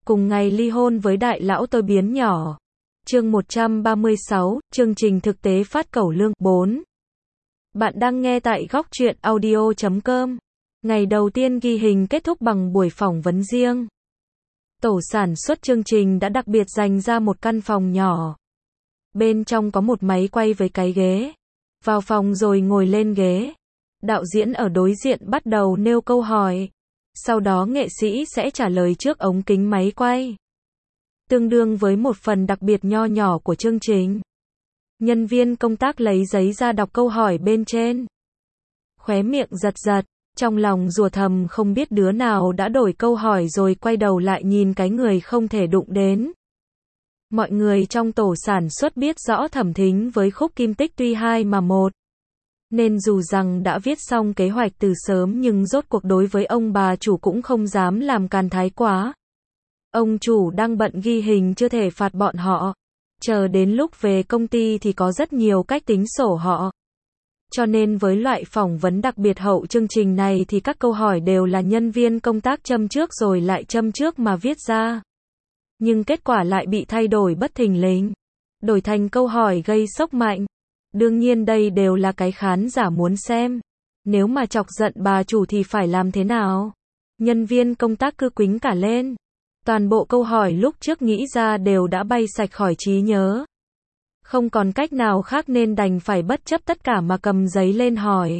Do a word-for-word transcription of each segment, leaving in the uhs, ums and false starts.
cùng ngày ly hôn với đại lão tôi biến nhỏ. Chương một trăm ba mươi sáu, chương trình thực tế phát cẩu lương. bốn. Bạn đang nghe tại góc truyện audio chấm com. Ngày đầu tiên ghi hình kết thúc bằng buổi phỏng vấn riêng. Tổ sản xuất chương trình đã đặc biệt dành ra một căn phòng nhỏ. Bên trong có một máy quay với cái ghế. Vào phòng rồi ngồi lên ghế. Đạo diễn ở đối diện bắt đầu nêu câu hỏi. Sau đó nghệ sĩ sẽ trả lời trước ống kính máy quay. Tương đương với một phần đặc biệt nho nhỏ của chương trình. Nhân viên công tác lấy giấy ra đọc câu hỏi bên trên. Khóe miệng giật giật, trong lòng rủa thầm không biết đứa nào đã đổi câu hỏi rồi quay đầu lại nhìn cái người không thể đụng đến. Mọi người trong tổ sản xuất biết rõ Thẩm Thính với Khúc Kim Tích tuy hai mà một. Nên dù rằng đã viết xong kế hoạch từ sớm nhưng rốt cuộc đối với ông bà chủ cũng không dám làm càn thái quá. Ông chủ đang bận ghi hình chưa thể phạt bọn họ. Chờ đến lúc về công ty thì có rất nhiều cách tính sổ họ. Cho nên với loại phỏng vấn đặc biệt hậu chương trình này thì các câu hỏi đều là nhân viên công tác châm trước rồi lại châm trước mà viết ra. Nhưng kết quả lại bị thay đổi bất thình lình. Đổi thành câu hỏi gây sốc mạnh. Đương nhiên đây đều là cái khán giả muốn xem. Nếu mà chọc giận bà chủ thì phải làm thế nào? Nhân viên công tác cứ quýnh cả lên. Toàn bộ câu hỏi lúc trước nghĩ ra đều đã bay sạch khỏi trí nhớ. Không còn cách nào khác nên đành phải bất chấp tất cả mà cầm giấy lên hỏi.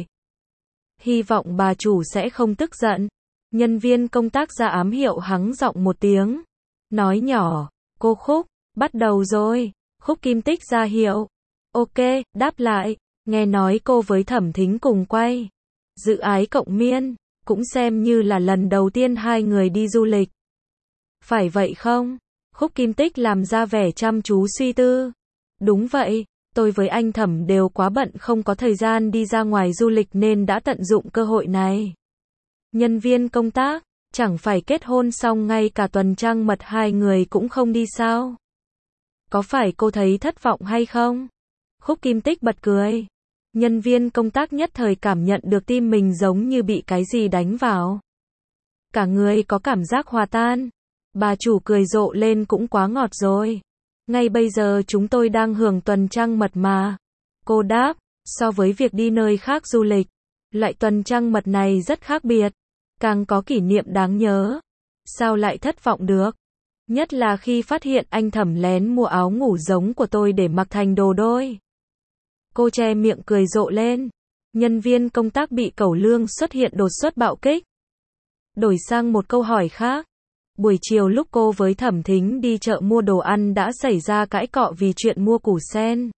Hy vọng bà chủ sẽ không tức giận. Nhân viên công tác ra ám hiệu hắng giọng một tiếng. Nói nhỏ, cô Khúc, bắt đầu rồi. Khúc Kim Tích ra hiệu. Ok, đáp lại. Nghe nói cô với Thẩm Thính cùng quay Dự Ái Cộng Miên, cũng xem như là lần đầu tiên hai người đi du lịch. Phải vậy không? Khúc Kim Tích làm ra vẻ chăm chú suy tư. Đúng vậy, tôi với anh Thẩm đều quá bận không có thời gian đi ra ngoài du lịch nên đã tận dụng cơ hội này. Nhân viên công tác, chẳng phải kết hôn xong ngay cả tuần trăng mật hai người cũng không đi sao? Có phải cô thấy thất vọng hay không? Khúc Kim Tích bật cười. Nhân viên công tác nhất thời cảm nhận được tim mình giống như bị cái gì đánh vào. Cả người có cảm giác hòa tan. Bà chủ cười rộ lên cũng quá ngọt rồi. Ngay bây giờ chúng tôi đang hưởng tuần trăng mật mà. Cô đáp, so với việc đi nơi khác du lịch, loại tuần trăng mật này rất khác biệt. Càng có kỷ niệm đáng nhớ. Sao lại thất vọng được? Nhất là khi phát hiện anh Thẩm lén mua áo ngủ giống của tôi để mặc thành đồ đôi. Cô che miệng cười rộ lên. Nhân viên công tác bị cẩu lương xuất hiện đột xuất bạo kích. Đổi sang một câu hỏi khác. Buổi chiều lúc cô với Thẩm Thính đi chợ mua đồ ăn đã xảy ra cãi cọ vì chuyện mua củ sen.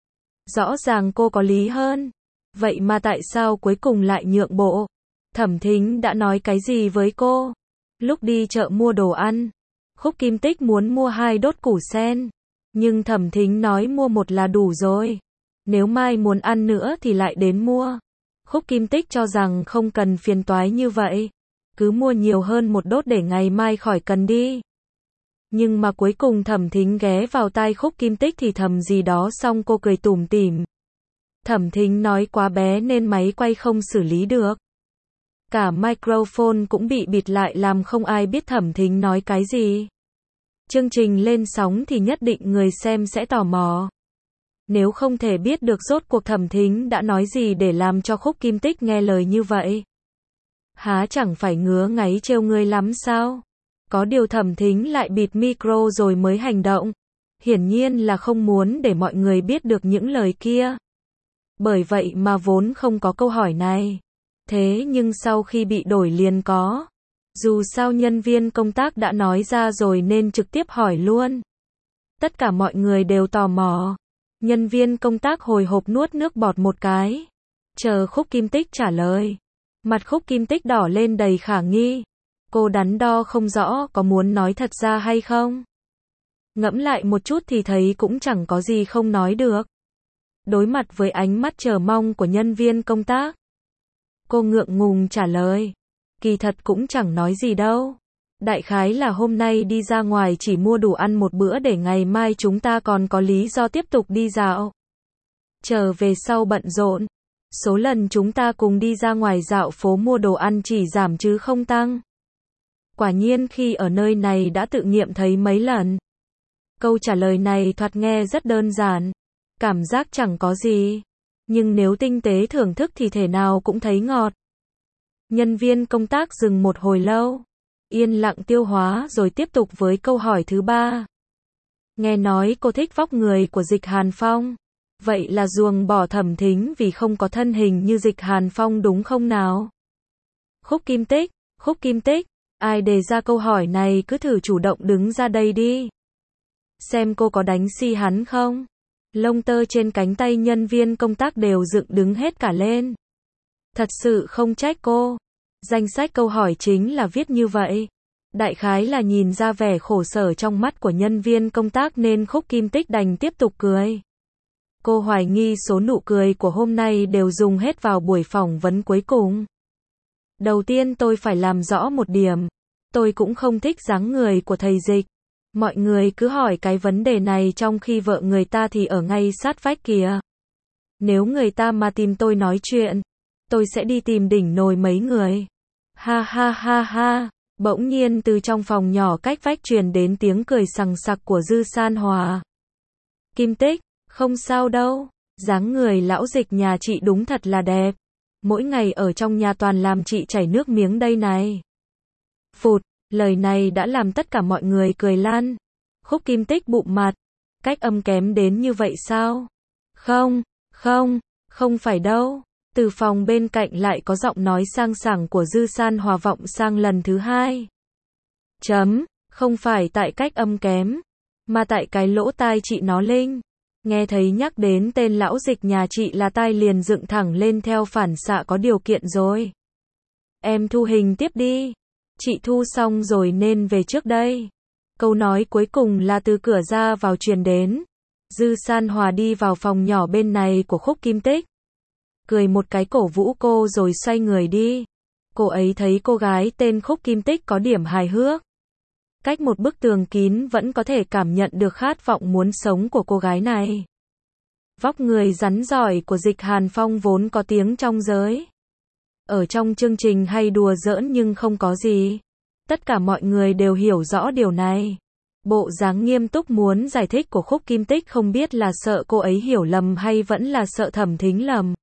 Rõ ràng cô có lý hơn. Vậy mà tại sao cuối cùng lại nhượng bộ? Thẩm Thính đã nói cái gì với cô? Lúc đi chợ mua đồ ăn, Khúc Kim Tích muốn mua hai đốt củ sen. Nhưng Thẩm Thính nói mua một là đủ rồi. Nếu mai muốn ăn nữa thì lại đến mua. Khúc Kim Tích cho rằng không cần phiền toái như vậy. Cứ mua nhiều hơn một đốt để ngày mai khỏi cần đi. Nhưng mà cuối cùng Thẩm Thính ghé vào tai Khúc Kim Tích thì thầm gì đó xong cô cười tủm tỉm. Thẩm Thính nói quá bé nên máy quay không xử lý được. Cả microphone cũng bị bịt lại làm không ai biết Thẩm Thính nói cái gì. Chương trình lên sóng thì nhất định người xem sẽ tò mò. Nếu không thể biết được rốt cuộc Thẩm Thính đã nói gì để làm cho Khúc Kim Tích nghe lời như vậy. Há chẳng phải ngứa ngáy trêu ngươi lắm sao? Có điều Thẩm Thính lại bịt micro rồi mới hành động. Hiển nhiên là không muốn để mọi người biết được những lời kia. Bởi vậy mà vốn không có câu hỏi này. Thế nhưng sau khi bị đổi liền có. Dù sao nhân viên công tác đã nói ra rồi nên trực tiếp hỏi luôn. Tất cả mọi người đều tò mò. Nhân viên công tác hồi hộp nuốt nước bọt một cái. Chờ Khúc Kim Tích trả lời. Mặt Khúc Kim Tích đỏ lên đầy khả nghi. Cô đắn đo không rõ có muốn nói thật ra hay không. Ngẫm lại một chút thì thấy cũng chẳng có gì không nói được. Đối mặt với ánh mắt chờ mong của nhân viên công tác. Cô ngượng ngùng trả lời. Kỳ thật cũng chẳng nói gì đâu. Đại khái là hôm nay đi ra ngoài chỉ mua đủ ăn một bữa để ngày mai chúng ta còn có lý do tiếp tục đi dạo. Trở về sau bận rộn. Số lần chúng ta cùng đi ra ngoài dạo phố mua đồ ăn chỉ giảm chứ không tăng. Quả nhiên khi ở nơi này đã tự nghiệm thấy mấy lần. Câu trả lời này thoạt nghe rất đơn giản, cảm giác chẳng có gì, nhưng nếu tinh tế thưởng thức thì thể nào cũng thấy ngọt. Nhân viên công tác dừng một hồi lâu, yên lặng tiêu hóa rồi tiếp tục với câu hỏi thứ ba. Nghe nói cô thích vóc người của Dịch Hàn Phong, vậy là ruồng bỏ Thẩm Thính vì không có thân hình như Dịch Hàn Phong đúng không nào? Khúc Kim Tích, Khúc Kim Tích, ai đề ra câu hỏi này cứ thử chủ động đứng ra đây đi. Xem cô có đánh si hắn không? Lông tơ trên cánh tay nhân viên công tác đều dựng đứng hết cả lên. Thật sự không trách cô. Danh sách câu hỏi chính là viết như vậy. Đại khái là nhìn ra vẻ khổ sở trong mắt của nhân viên công tác nên Khúc Kim Tích đành tiếp tục cười. Cô hoài nghi số nụ cười của hôm nay đều dùng hết vào buổi phỏng vấn cuối cùng. Đầu tiên tôi phải làm rõ một điểm. Tôi cũng không thích dáng người của thầy Dịch. Mọi người cứ hỏi cái vấn đề này trong khi vợ người ta thì ở ngay sát vách kìa. Nếu người ta mà tìm tôi nói chuyện, tôi sẽ đi tìm đỉnh nồi mấy người. Ha ha ha ha. Bỗng nhiên từ trong phòng nhỏ cách vách truyền đến tiếng cười sằng sặc của Dư San Hòa. Kim Tích, không sao đâu. Dáng người lão Dịch nhà chị đúng thật là đẹp. Mỗi ngày ở trong nhà toàn làm chị chảy nước miếng đây này. Phụt. Lời này đã làm tất cả mọi người cười lan. Khúc Kim Tích bụm mặt. Cách âm kém đến như vậy sao? Không, không, không phải đâu. Từ phòng bên cạnh lại có giọng nói sang sảng của Dư San Hòa vọng sang lần thứ hai. Chấm, không phải tại cách âm kém, mà tại cái lỗ tai chị nó linh. Nghe thấy nhắc đến tên lão Dịch nhà chị là tai liền dựng thẳng lên theo phản xạ có điều kiện rồi. Em thu hình tiếp đi. Chị thu xong rồi nên về trước đây. Câu nói cuối cùng là từ cửa ra vào truyền đến. Dư San Hòa đi vào phòng nhỏ bên này của Khúc Kim Tích. Cười một cái cổ vũ cô rồi xoay người đi. Cô ấy thấy cô gái tên Khúc Kim Tích có điểm hài hước. Cách một bức tường kín vẫn có thể cảm nhận được khát vọng muốn sống của cô gái này. Vóc người rắn giỏi của Dịch Hàn Phong vốn có tiếng trong giới. Ở trong chương trình hay đùa giỡn nhưng không có gì. Tất cả mọi người đều hiểu rõ điều này. Bộ dáng nghiêm túc muốn giải thích của Khúc Kim Tích không biết là sợ cô ấy hiểu lầm hay vẫn là sợ Thẩm Thính lầm.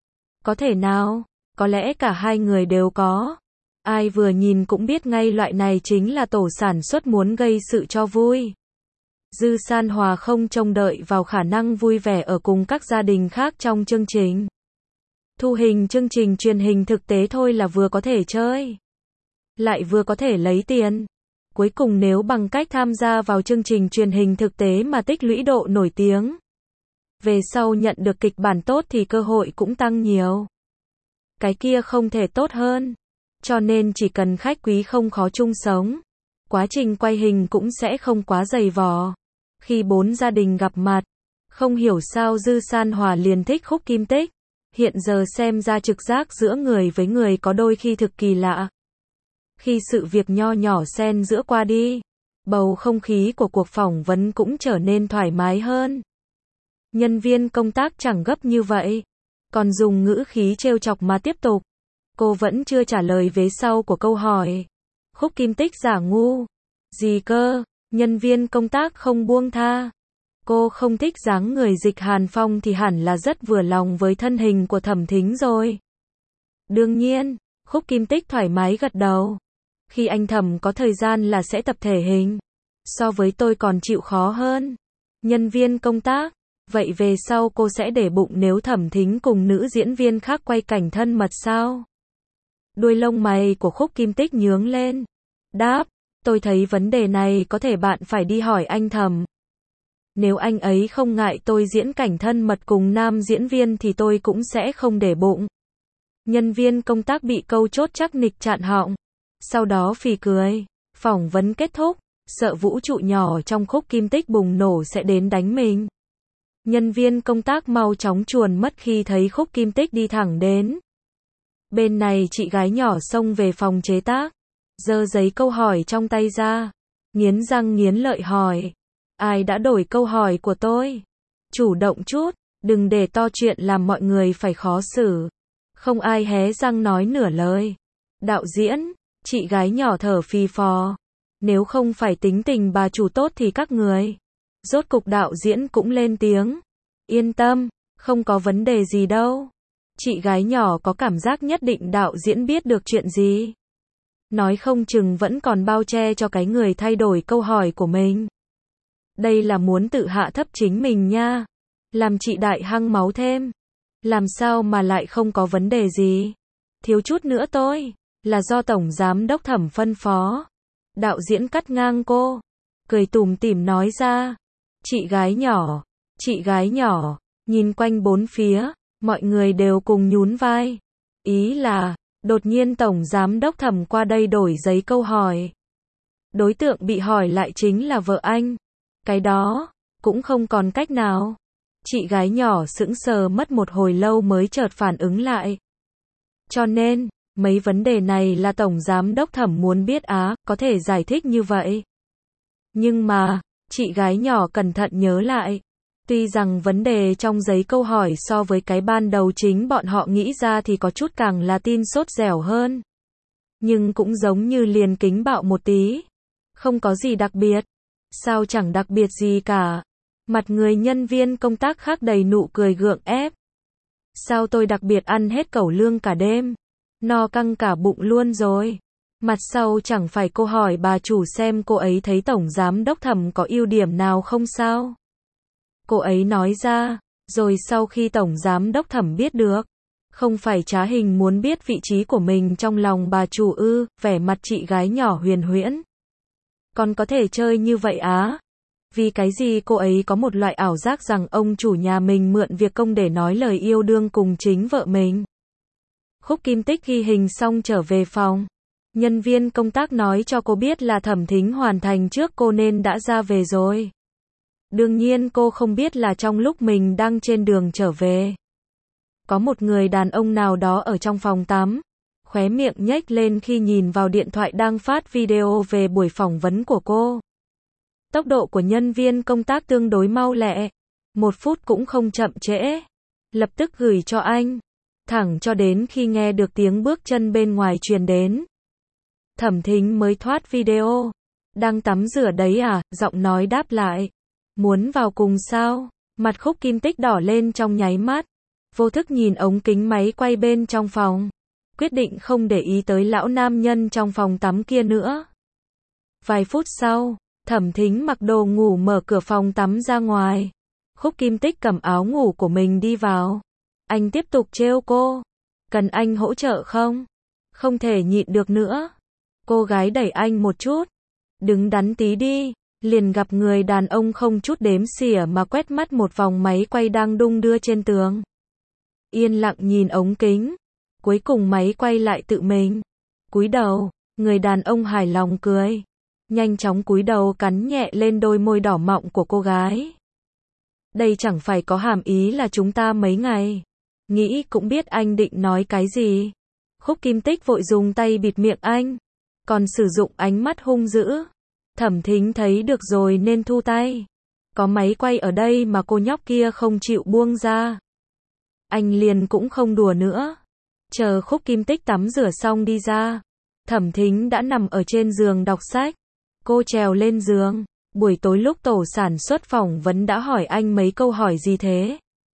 Có thể nào, có lẽ cả hai người đều có. Ai vừa nhìn cũng biết ngay loại này chính là tổ sản xuất muốn gây sự cho vui. Dư San Hòa không trông đợi vào khả năng vui vẻ ở cùng các gia đình khác trong chương trình. Thu hình chương trình truyền hình thực tế thôi là vừa có thể chơi, lại vừa có thể lấy tiền. Cuối cùng nếu bằng cách tham gia vào chương trình truyền hình thực tế mà tích lũy độ nổi tiếng, về sau nhận được kịch bản tốt thì cơ hội cũng tăng nhiều. Cái kia không thể tốt hơn. Cho nên chỉ cần khách quý không khó chung sống, quá trình quay hình cũng sẽ không quá dày vò. Khi bốn gia đình gặp mặt, không hiểu sao Dư San Hòa liền thích Khúc Kim Tích. Hiện giờ xem ra trực giác giữa người với người có đôi khi thực kỳ lạ. Khi sự việc nho nhỏ xen giữa qua đi, bầu không khí của cuộc phỏng vấn cũng trở nên thoải mái hơn. Nhân viên công tác chẳng gấp như vậy, còn dùng ngữ khí trêu chọc mà tiếp tục. Cô vẫn chưa trả lời vế sau của câu hỏi. Khúc Kim Tích giả ngu. Gì cơ? Nhân viên công tác không buông tha. Cô không thích dáng người Dịch Hàn Phong thì hẳn là rất vừa lòng với thân hình của Thẩm Thính rồi. Đương nhiên, Khúc Kim Tích thoải mái gật đầu. Khi anh Thẩm có thời gian là sẽ tập thể hình. So với tôi còn chịu khó hơn. Nhân viên công tác. Vậy về sau cô sẽ để bụng nếu Thẩm Thính cùng nữ diễn viên khác quay cảnh thân mật sao? Đuôi lông mày của Khúc Kim Tích nhướng lên. Đáp, tôi thấy vấn đề này có thể bạn phải đi hỏi anh Thẩm. Nếu anh ấy không ngại tôi diễn cảnh thân mật cùng nam diễn viên thì tôi cũng sẽ không để bụng. Nhân viên công tác bị câu chốt chắc nịch chặn họng. Sau đó phì cười. Phỏng vấn kết thúc, sợ vũ trụ nhỏ trong Khúc Kim Tích bùng nổ sẽ đến đánh mình. Nhân viên công tác mau chóng chuồn mất khi thấy Khúc Kim Tích đi thẳng đến. Bên này chị gái nhỏ xông về phòng chế tác, giơ giấy câu hỏi trong tay ra, nghiến răng nghiến lợi hỏi. Ai đã đổi câu hỏi của tôi? Chủ động chút, đừng để to chuyện làm mọi người phải khó xử. Không ai hé răng nói nửa lời. Đạo diễn, Chị gái nhỏ thở phì phò. Nếu không phải tính tình bà chủ tốt thì các người. Rốt cục đạo diễn cũng lên tiếng. Yên tâm, không có vấn đề gì đâu. Chị gái nhỏ có cảm giác nhất định đạo diễn biết được chuyện gì. Nói không chừng vẫn còn bao che cho cái người thay đổi câu hỏi của mình. Đây là muốn tự hạ thấp chính mình nha. Làm chị đại hăng máu thêm. Làm sao mà lại không có vấn đề gì. Thiếu chút nữa tôi. Là do Tổng Giám Đốc Thẩm phân phó. Đạo diễn cắt ngang cô. Cười tủm tỉm nói ra. Chị gái nhỏ. Chị gái nhỏ. Nhìn quanh bốn phía. Mọi người đều cùng nhún vai. Ý là, đột nhiên Tổng Giám Đốc Thẩm qua đây đổi giấy câu hỏi. Đối tượng bị hỏi lại chính là vợ anh. Cái đó, cũng không còn cách nào. Chị gái nhỏ sững sờ mất một hồi lâu mới chợt phản ứng lại. Cho nên, mấy vấn đề này là Tổng Giám Đốc Thẩm muốn biết á, có thể giải thích như vậy. Nhưng mà, chị gái nhỏ cẩn thận nhớ lại. Tuy rằng vấn đề trong giấy câu hỏi so với cái ban đầu chính bọn họ nghĩ ra thì có chút càng là tin sốt dẻo hơn. Nhưng cũng giống như liền kính bạo một tí. Không có gì đặc biệt. Sao chẳng đặc biệt gì cả. Mặt người nhân viên công tác khác đầy nụ cười gượng ép. Sao tôi đặc biệt ăn hết cẩu lương cả đêm. No căng cả bụng luôn rồi. Mặt sau chẳng phải cô hỏi bà chủ xem cô ấy thấy Tổng Giám Đốc Thẩm có ưu điểm nào không sao. Cô ấy nói ra, rồi sau khi Tổng Giám Đốc Thẩm biết được, không phải trá hình muốn biết vị trí của mình trong lòng bà chủ ư, vẻ mặt chị gái nhỏ huyền huyễn. Còn có thể chơi như vậy á? Vì cái gì cô ấy có một loại ảo giác rằng ông chủ nhà mình mượn việc công để nói lời yêu đương cùng chính vợ mình. Khúc Kim Tích ghi hình xong trở về phòng. Nhân viên công tác nói cho cô biết là Thẩm Thính hoàn thành trước cô nên đã ra về rồi. Đương nhiên cô không biết là trong lúc mình đang trên đường trở về. Có một người đàn ông nào đó ở trong phòng tắm. Khóe miệng nhếch lên khi nhìn vào điện thoại đang phát video về buổi phỏng vấn của cô. Tốc độ của nhân viên công tác tương đối mau lẹ. Một phút cũng không chậm trễ. Lập tức gửi cho anh. Thẳng cho đến khi nghe được tiếng bước chân bên ngoài truyền đến. Thẩm Thính mới thoát video. Đang tắm rửa đấy à? Giọng nói đáp lại. Muốn vào cùng sao? Mặt Khúc Kim Tích đỏ lên trong nháy mắt. Vô thức nhìn ống kính máy quay bên trong phòng. Quyết định không để ý tới lão nam nhân trong phòng tắm kia nữa. Vài phút sau, Thẩm Thính mặc đồ ngủ mở cửa phòng tắm ra ngoài. Khúc Kim Tích cầm áo ngủ của mình đi vào. Anh tiếp tục trêu cô. Cần anh hỗ trợ không? Không thể nhịn được nữa. Cô gái đẩy anh một chút. Đứng đắn tí đi. Liền gặp người đàn ông không chút đếm xỉa mà quét mắt một vòng máy quay đang đung đưa trên tường. Yên lặng nhìn ống kính. Cuối cùng máy quay lại tự mình. Cúi đầu, người đàn ông hài lòng cười. Nhanh chóng cúi đầu cắn nhẹ lên đôi môi đỏ mọng của cô gái. Đây chẳng phải có hàm ý là chúng ta mấy ngày. Nghĩ cũng biết anh định nói cái gì. Khúc Kim Tích vội dùng tay bịt miệng anh. Còn sử dụng ánh mắt hung dữ. Thẩm Thính thấy được rồi nên thu tay. Có máy quay ở đây mà cô nhóc kia không chịu buông ra. Anh liền cũng không đùa nữa. Chờ Khúc Kim Tích tắm rửa xong đi ra. Thẩm Thính đã nằm ở trên giường đọc sách. Cô trèo lên giường. Buổi tối lúc tổ sản xuất phỏng vấn đã hỏi anh mấy câu hỏi gì thế?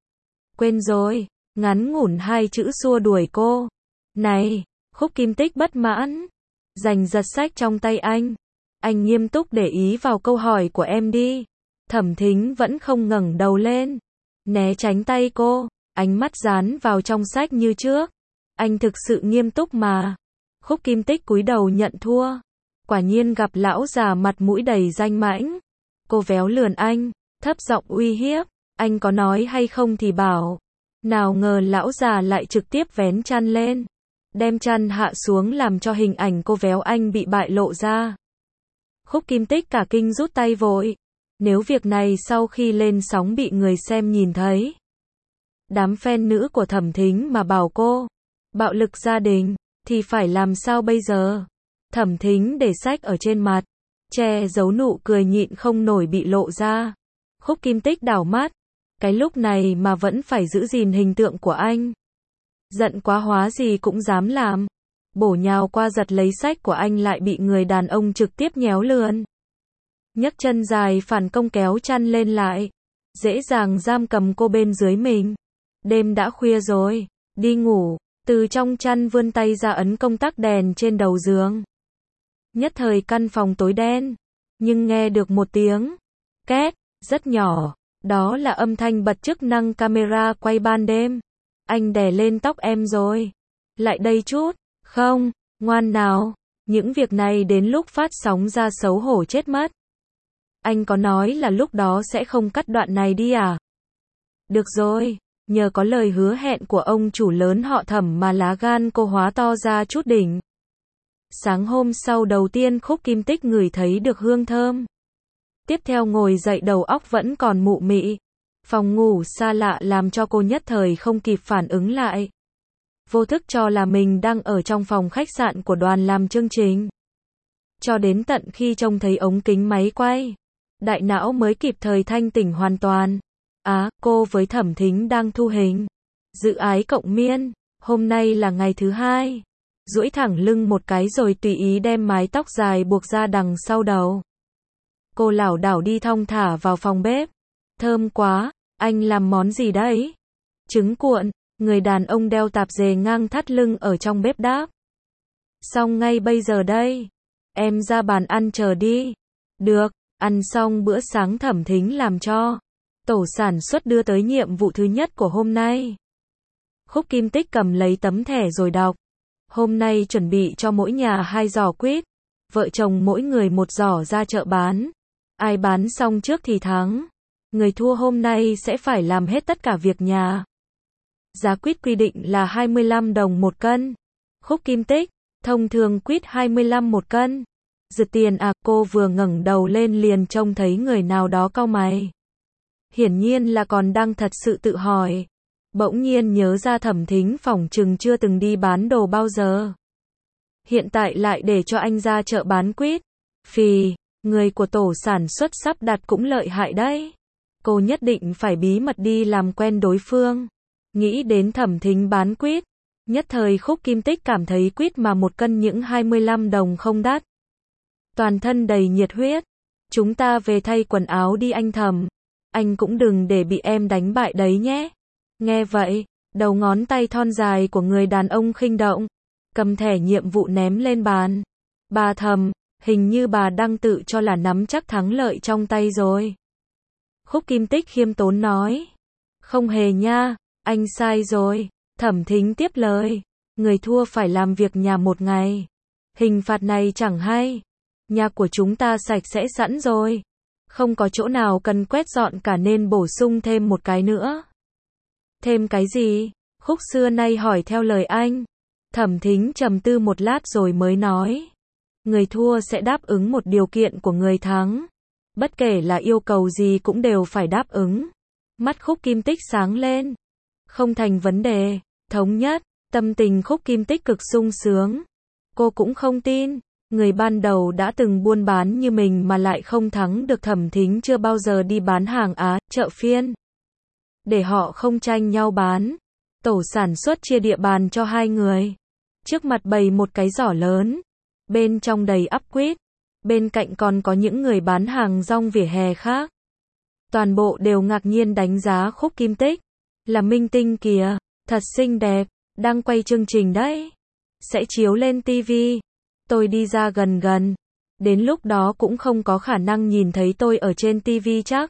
Quên rồi. Ngắn ngủn hai chữ xua đuổi cô. Này, Khúc Kim Tích bất mãn. Giành giật sách trong tay anh. Anh nghiêm túc để ý vào câu hỏi của em đi. Thẩm Thính vẫn không ngẩng đầu lên. Né tránh tay cô. Ánh mắt dán vào trong sách như trước. Anh thực sự nghiêm túc mà. Khúc Kim Tích cúi đầu nhận thua. Quả nhiên gặp lão già mặt mũi đầy danh mãnh. Cô véo lườn anh, thấp giọng uy hiếp. Anh có nói hay không thì bảo. Nào ngờ lão già lại trực tiếp vén chăn lên. Đem chăn hạ xuống làm cho hình ảnh cô véo anh bị bại lộ ra. Khúc Kim Tích cả kinh rút tay vội. Nếu việc này sau khi lên sóng bị người xem nhìn thấy. Đám fan nữ của Thẩm Thính mà bảo cô bạo lực gia đình, thì phải làm sao bây giờ? Thẩm Thính để sách ở trên mặt, che giấu nụ cười nhịn không nổi bị lộ ra. Khúc Kim Tích đảo mắt. Cái lúc này mà vẫn phải giữ gìn hình tượng của anh. Giận quá hóa gì cũng dám làm. bổ nhào qua giật lấy sách của anh lại bị người đàn ông trực tiếp nhéo lườn. Nhấc chân dài phản công kéo chăn lên lại, dễ dàng giam cầm cô bên dưới mình. Đêm đã khuya rồi, đi ngủ, từ trong chăn vươn tay ra ấn công tắc đèn trên đầu giường. Nhất thời căn phòng tối đen, nhưng nghe được một tiếng két, rất nhỏ, đó là âm thanh bật chức năng camera quay ban đêm. Anh đè lên tóc em rồi. Lại đây chút, không, ngoan nào, những việc này đến lúc phát sóng ra xấu hổ chết mất. Anh có nói là lúc đó sẽ không cắt đoạn này đi à? Được rồi, nhờ có lời hứa hẹn của ông chủ lớn họ Thẩm mà lá gan cô hóa to ra chút đỉnh. Sáng hôm sau đầu tiên Khúc Kim Tích ngửi thấy được hương thơm. Tiếp theo ngồi dậy đầu óc vẫn còn mụ mị. Phòng ngủ xa lạ làm cho cô nhất thời không kịp phản ứng lại. Vô thức cho là mình đang ở trong phòng khách sạn của đoàn làm chương trình. Cho đến tận khi trông thấy ống kính máy quay, đại não mới kịp thời thanh tỉnh hoàn toàn. Á, à, cô với Thẩm Thính đang thu hình. Dự ái cộng miên, hôm nay là ngày thứ hai. Duỗi thẳng lưng một cái rồi tùy ý đem mái tóc dài buộc ra đằng sau đầu. Cô lảo đảo đi thong thả vào phòng bếp. Thơm quá, anh làm món gì đấy? Trứng cuộn, người đàn ông đeo tạp dề ngang thắt lưng ở trong bếp đáp. Xong ngay bây giờ đây. Em ra bàn ăn chờ đi. Được, ăn xong bữa sáng Thẩm Thính làm cho. Tổ sản xuất đưa tới nhiệm vụ thứ nhất của hôm nay. Khúc Kim Tích cầm lấy tấm thẻ rồi đọc. Hôm nay chuẩn bị cho mỗi nhà hai giỏ quýt. Vợ chồng mỗi người một giỏ ra chợ bán. Ai bán xong trước thì thắng. Người thua hôm nay sẽ phải làm hết tất cả việc nhà. Giá quýt quy định là hai mươi lăm đồng một cân. Khúc Kim Tích, thông thường quýt hai mươi lăm một cân. Giật tiền à? Cô vừa ngẩng đầu lên liền trông thấy người nào đó cau mày. Hiển nhiên là còn đang thật sự tự hỏi. Bỗng nhiên nhớ ra Thẩm Thính phỏng chừng chưa từng đi bán đồ bao giờ. Hiện tại lại để cho anh ra chợ bán quýt. Phì, người của tổ sản xuất sắp đặt cũng lợi hại đấy. Cô nhất định phải bí mật đi làm quen đối phương. Nghĩ đến Thẩm Thính bán quýt. Nhất thời Khúc Kim Tích cảm thấy quýt mà một cân những hai mươi lăm đồng không đắt. Toàn thân đầy nhiệt huyết. Chúng ta về thay quần áo đi anh Thẩm. Anh cũng đừng để bị em đánh bại đấy nhé. Nghe vậy, đầu ngón tay thon dài của người đàn ông khinh động. Cầm thẻ nhiệm vụ ném lên bàn. Bà Thẩm, hình như bà đang tự cho là nắm chắc thắng lợi trong tay rồi. Khúc Kim Tích khiêm tốn nói. Không hề nha, anh sai rồi. Thẩm Thính tiếp lời. Người thua phải làm việc nhà một ngày. Hình phạt này chẳng hay. Nhà của chúng ta sạch sẽ sẵn rồi. Không có chỗ nào cần quét dọn cả nên bổ sung thêm một cái nữa. Thêm cái gì? Khúc xưa nay hỏi theo lời anh. Thẩm Thính trầm tư một lát rồi mới nói. Người thua sẽ đáp ứng một điều kiện của người thắng. Bất kể là yêu cầu gì cũng đều phải đáp ứng. Mắt Khúc Kim Tích sáng lên. Không thành vấn đề, thống nhất, tâm tình Khúc Kim Tích cực sung sướng. Cô cũng không tin, người ban đầu đã từng buôn bán như mình mà lại không thắng được. Thẩm Thính chưa bao giờ đi bán hàng Á, chợ phiên. Để họ không tranh nhau bán. Tổ sản xuất chia địa bàn cho hai người. Trước mặt bày một cái giỏ lớn. Bên trong đầy ắp quýt. Bên cạnh còn có những người bán hàng rong vỉa hè khác. Toàn bộ đều ngạc nhiên đánh giá Khúc Kim Tích. Là minh tinh kìa, thật xinh đẹp, đang quay chương trình đấy. Sẽ chiếu lên tivi. Tôi đi ra gần gần. Đến lúc đó cũng không có khả năng nhìn thấy tôi ở trên tivi chắc.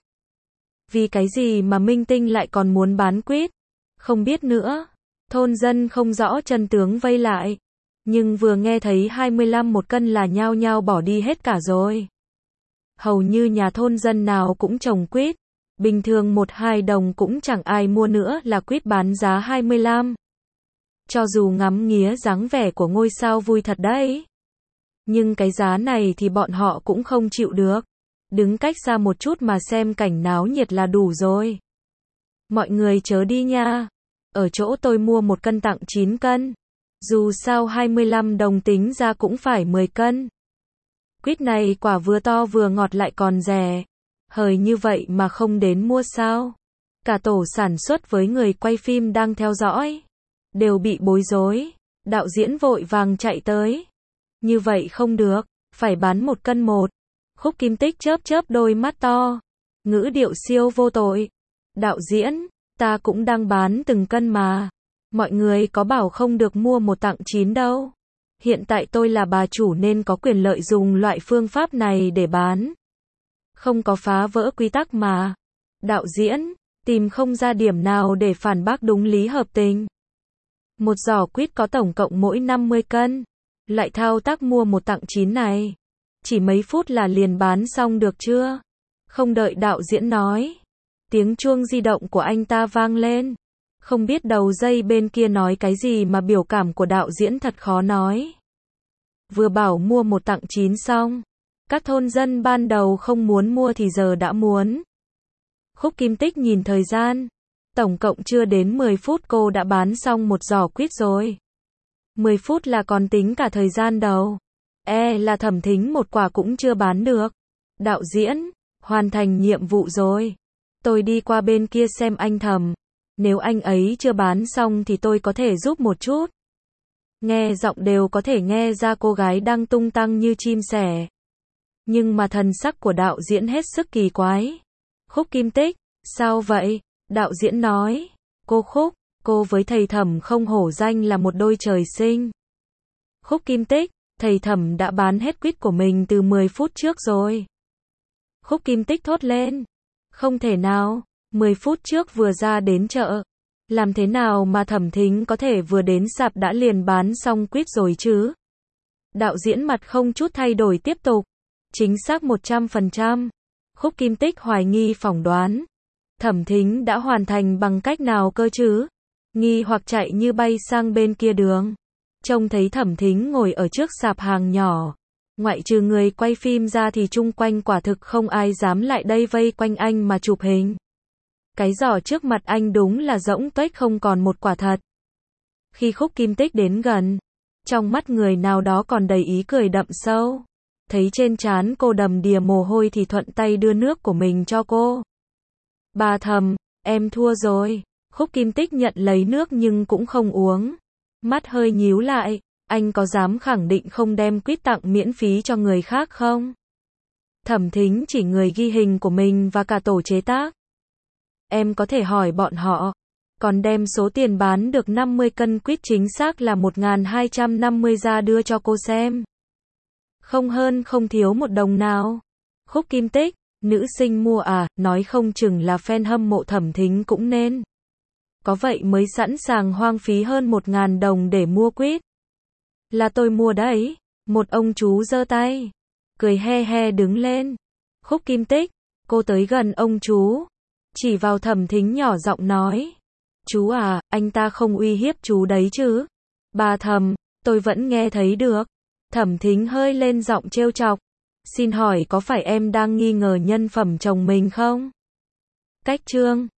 Vì cái gì mà minh tinh lại còn muốn bán quýt? Không biết nữa. Thôn dân không rõ chân tướng vây lại. Nhưng vừa nghe thấy hai mươi lăm một cân là nhao nhao bỏ đi hết cả rồi. Hầu như nhà thôn dân nào cũng trồng quýt. Bình thường một hai đồng cũng chẳng ai mua nữa là quýt bán giá hai mươi lăm. Cho dù ngắm nghía dáng vẻ của ngôi sao vui thật đấy. Nhưng cái giá này thì bọn họ cũng không chịu được. Đứng cách xa một chút mà xem cảnh náo nhiệt là đủ rồi. Mọi người chớ đi nha. Ở chỗ tôi mua một cân tặng chín cân. Dù sao hai mươi lăm đồng tính ra cũng phải mười cân. Quýt này quả vừa to vừa ngọt lại còn rẻ. Hời như vậy mà không đến mua sao? Cả tổ sản xuất với người quay phim đang theo dõi. Đều bị bối rối. Đạo diễn vội vàng chạy tới. Như vậy không được, phải bán một cân một. Khúc Kim Tích chớp chớp đôi mắt to. Ngữ điệu siêu vô tội. Đạo diễn, ta cũng đang bán từng cân mà. Mọi người có bảo không được mua một tặng chín đâu. Hiện tại tôi là bà chủ nên có quyền lợi dùng loại phương pháp này để bán. Không có phá vỡ quy tắc mà. Đạo diễn, tìm không ra điểm nào để phản bác đúng lý hợp tình. Một giỏ quýt có tổng cộng mỗi năm mươi cân. Lại thao tác mua một tặng chín này. Chỉ mấy phút là liền bán xong được chưa? Không đợi đạo diễn nói. Tiếng chuông di động của anh ta vang lên. Không biết đầu dây bên kia nói cái gì mà biểu cảm của đạo diễn thật khó nói. Vừa bảo mua một tặng chín xong. Các thôn dân ban đầu không muốn mua thì giờ đã muốn. Khúc Kim Tích nhìn thời gian. Tổng cộng chưa đến mười phút cô đã bán xong một giỏ quýt rồi. mười phút là còn tính cả thời gian đầu. E là Thẩm Thính một quả cũng chưa bán được. Đạo diễn, hoàn thành nhiệm vụ rồi. Tôi đi qua bên kia xem anh Thẩm. Nếu anh ấy chưa bán xong thì tôi có thể giúp một chút. Nghe giọng đều có thể nghe ra cô gái đang tung tăng như chim sẻ. Nhưng mà thần sắc của đạo diễn hết sức kỳ quái. Khúc Kim Tích, sao vậy? Đạo diễn nói, cô Khúc, cô với thầy Thẩm không hổ danh là một đôi trời sinh. Khúc Kim Tích, thầy Thẩm đã bán hết quýt của mình từ mười phút trước rồi. Khúc Kim Tích thốt lên, không thể nào, mười phút trước vừa ra đến chợ. Làm thế nào mà Thẩm Thính có thể vừa đến sạp đã liền bán xong quýt rồi chứ? Đạo diễn mặt không chút thay đổi tiếp tục. Chính xác một trăm phần trăm. Khúc Kim Tích hoài nghi phỏng đoán. Thẩm Thính đã hoàn thành bằng cách nào cơ chứ? Nghi hoặc chạy như bay sang bên kia đường. Trông thấy Thẩm Thính ngồi ở trước sạp hàng nhỏ. Ngoại trừ người quay phim ra thì chung quanh quả thực không ai dám lại đây vây quanh anh mà chụp hình. Cái giỏ trước mặt anh đúng là rỗng tuếch không còn một quả thật. Khi Khúc Kim Tích đến gần, trong mắt người nào đó còn đầy ý cười đậm sâu. Thấy trên trán cô đầm đìa mồ hôi thì thuận tay đưa nước của mình cho cô. Bà Thẩm, em thua rồi. Khúc Kim Tích nhận lấy nước nhưng cũng không uống. Mắt hơi nhíu lại, anh có dám khẳng định không đem quýt tặng miễn phí cho người khác không? Thẩm Thính chỉ người ghi hình của mình và cả tổ chế tác. Em có thể hỏi bọn họ. Còn đem số tiền bán được năm mươi cân quýt chính xác là một nghìn hai trăm năm mươi ra đưa cho cô xem. Không hơn không thiếu một đồng nào. Khúc Kim Tích, nữ sinh mua à, nói không chừng là fan hâm mộ Thẩm Thính cũng nên. Có vậy mới sẵn sàng hoang phí hơn một nghìn đồng để mua quýt. Là tôi mua đấy. Một ông chú giơ tay. Cười he he đứng lên. Khúc Kim Tích, cô tới gần ông chú. Chỉ vào Thẩm Thính nhỏ giọng nói. Chú à, anh ta không uy hiếp chú đấy chứ. Bà Thẩm, tôi vẫn nghe thấy được. Thẩm Thính hơi lên giọng trêu chọc. Xin hỏi có phải em đang nghi ngờ nhân phẩm chồng mình không? Cách chương